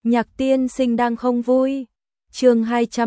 Nhạc tiên sinh đang không vui. Chương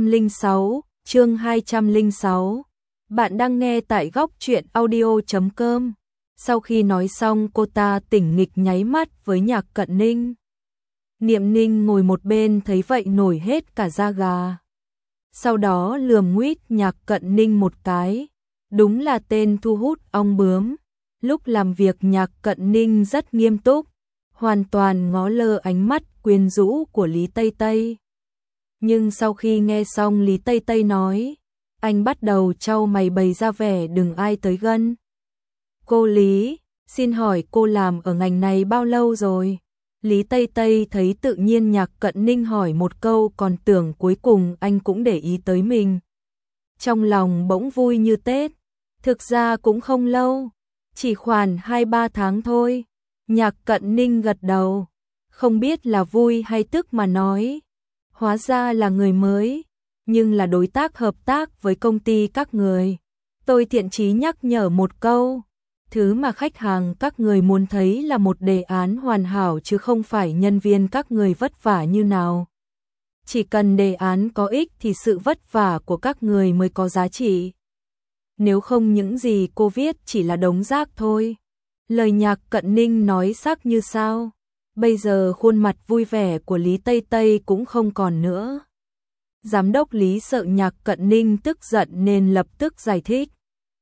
206. Bạn đang nghe tại góc truyện audio.com. Sau khi nói xong, cô ta tỉnh nghịch nháy mắt với Nhạc Cận Ninh. Niệm Ninh ngồi một bên thấy vậy nổi hết cả da gà. Sau đó lườm nguýt Nhạc Cận Ninh một cái. Đúng là tên thu hút ong bướm. Lúc làm việc Nhạc Cận Ninh rất nghiêm túc, hoàn toàn ngó lơ ánh mắt quyến rũ của Lý Tây Tây. Nhưng sau khi nghe xong Lý Tây Tây nói, anh bắt đầu chau mày bày ra vẻ đừng ai tới gần. Cô Lý, xin hỏi cô làm ở ngành này bao lâu rồi? Lý Tây Tây thấy tự nhiên Nhạc Cận Ninh hỏi một câu còn tưởng cuối cùng anh cũng để ý tới mình. Trong lòng bỗng vui như Tết, thực ra cũng không lâu, chỉ khoảng 2-3 tháng thôi. Nhạc Cận Ninh gật đầu, không biết là vui hay tức mà nói. Hóa ra là người mới, nhưng là đối tác hợp tác với công ty các người. Tôi thiện chí nhắc nhở một câu, thứ mà khách hàng các người muốn thấy là một đề án hoàn hảo chứ không phải nhân viên các người vất vả như nào. Chỉ cần đề án có ích thì sự vất vả của các người mới có giá trị. Nếu không những gì cô viết chỉ là đống rác thôi. Lời Nhạc Cận Ninh nói sắc như sao. Bây giờ khuôn mặt vui vẻ của Lý Tây Tây cũng không còn nữa. Giám đốc Lý sợ Nhạc Cận Ninh tức giận nên lập tức giải thích.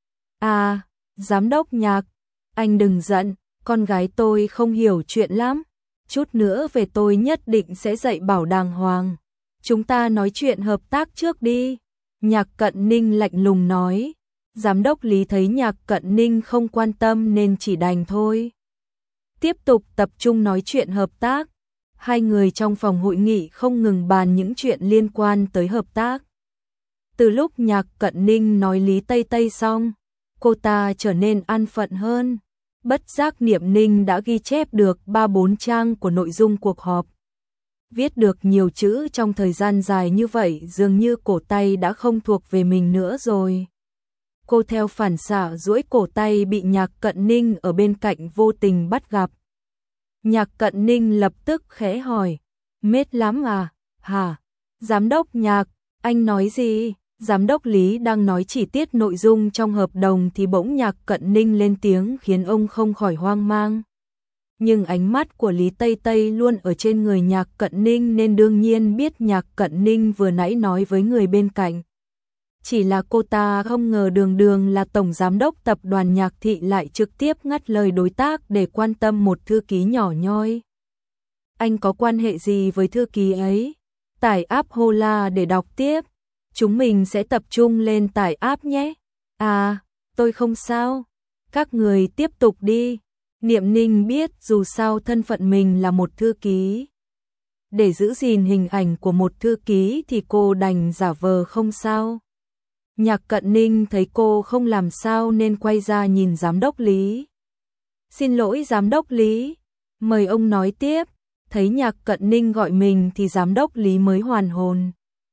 À, giám đốc Nhạc, anh đừng giận, con gái tôi không hiểu chuyện lắm. Chút nữa về tôi nhất định sẽ dạy bảo đàng hoàng. Chúng ta nói chuyện hợp tác trước đi. Nhạc Cận Ninh lạnh lùng nói. Giám đốc Lý thấy Nhạc Cận Ninh không quan tâm nên chỉ đành thôi. Tiếp tục tập trung nói chuyện hợp tác. Hai người trong phòng hội nghị không ngừng bàn những chuyện liên quan tới hợp tác. Từ lúc Nhạc Cận Ninh nói Lý Tây Tây xong, cô ta trở nên an phận hơn. Bất giác Niệm Ninh đã ghi chép được 3-4 trang của nội dung cuộc họp. Viết được nhiều chữ trong thời gian dài như vậy dường như cổ tay đã không thuộc về mình nữa rồi. Cô theo phản xạ duỗi cổ tay bị Nhạc Cận Ninh ở bên cạnh vô tình bắt gặp. Nhạc Cận Ninh lập tức khẽ hỏi, mệt lắm à? Hả? Giám đốc Nhạc, anh nói gì? Giám đốc Lý đang nói chi tiết nội dung trong hợp đồng thì bỗng Nhạc Cận Ninh lên tiếng khiến ông không khỏi hoang mang. Nhưng ánh mắt của Lý Tây Tây luôn ở trên người Nhạc Cận Ninh nên đương nhiên biết Nhạc Cận Ninh vừa nãy nói với người bên cạnh. Chỉ là cô ta không ngờ đường đường là tổng giám đốc tập đoàn Nhạc Thị lại trực tiếp ngắt lời đối tác để quan tâm một thư ký nhỏ nhoi. Anh có quan hệ gì với thư ký ấy? Tải app Hola để đọc tiếp. Chúng mình sẽ tập trung lên tải app nhé. À, tôi không sao. Các người tiếp tục đi. Niệm Ninh biết dù sao thân phận mình là một thư ký. Để giữ gìn hình ảnh của một thư ký thì cô đành giả vờ không sao. Nhạc Cận Ninh thấy cô không làm sao nên quay ra nhìn giám đốc Lý. Xin lỗi giám đốc Lý, mời ông nói tiếp. Thấy Nhạc Cận Ninh gọi mình thì giám đốc Lý mới hoàn hồn.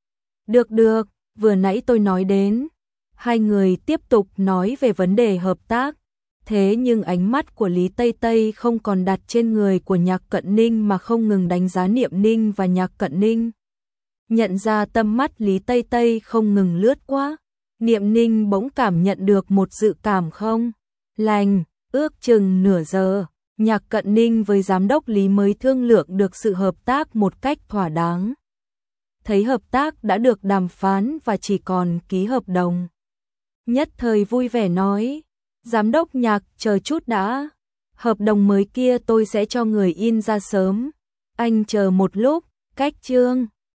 Được, vừa nãy tôi nói đến. Hai người tiếp tục nói về vấn đề hợp tác. Thế nhưng ánh mắt của Lý Tây Tây không còn đặt trên người của Nhạc Cận Ninh mà không ngừng đánh giá Niệm Ninh và Nhạc Cận Ninh. Nhận ra tâm mắt Lý Tây Tây không ngừng lướt qua. Niệm Ninh bỗng cảm nhận được một dự cảm không lành. Ước chừng nửa giờ, Nhạc Cận Ninh với giám đốc Lý mới thương lượng được sự hợp tác một cách thỏa đáng. Thấy hợp tác đã được đàm phán và chỉ còn ký hợp đồng. Nhất thời vui vẻ nói, giám đốc Nhạc chờ chút đã. Hợp đồng mới kia tôi sẽ cho người in ra sớm. Anh chờ một lúc, cách chương.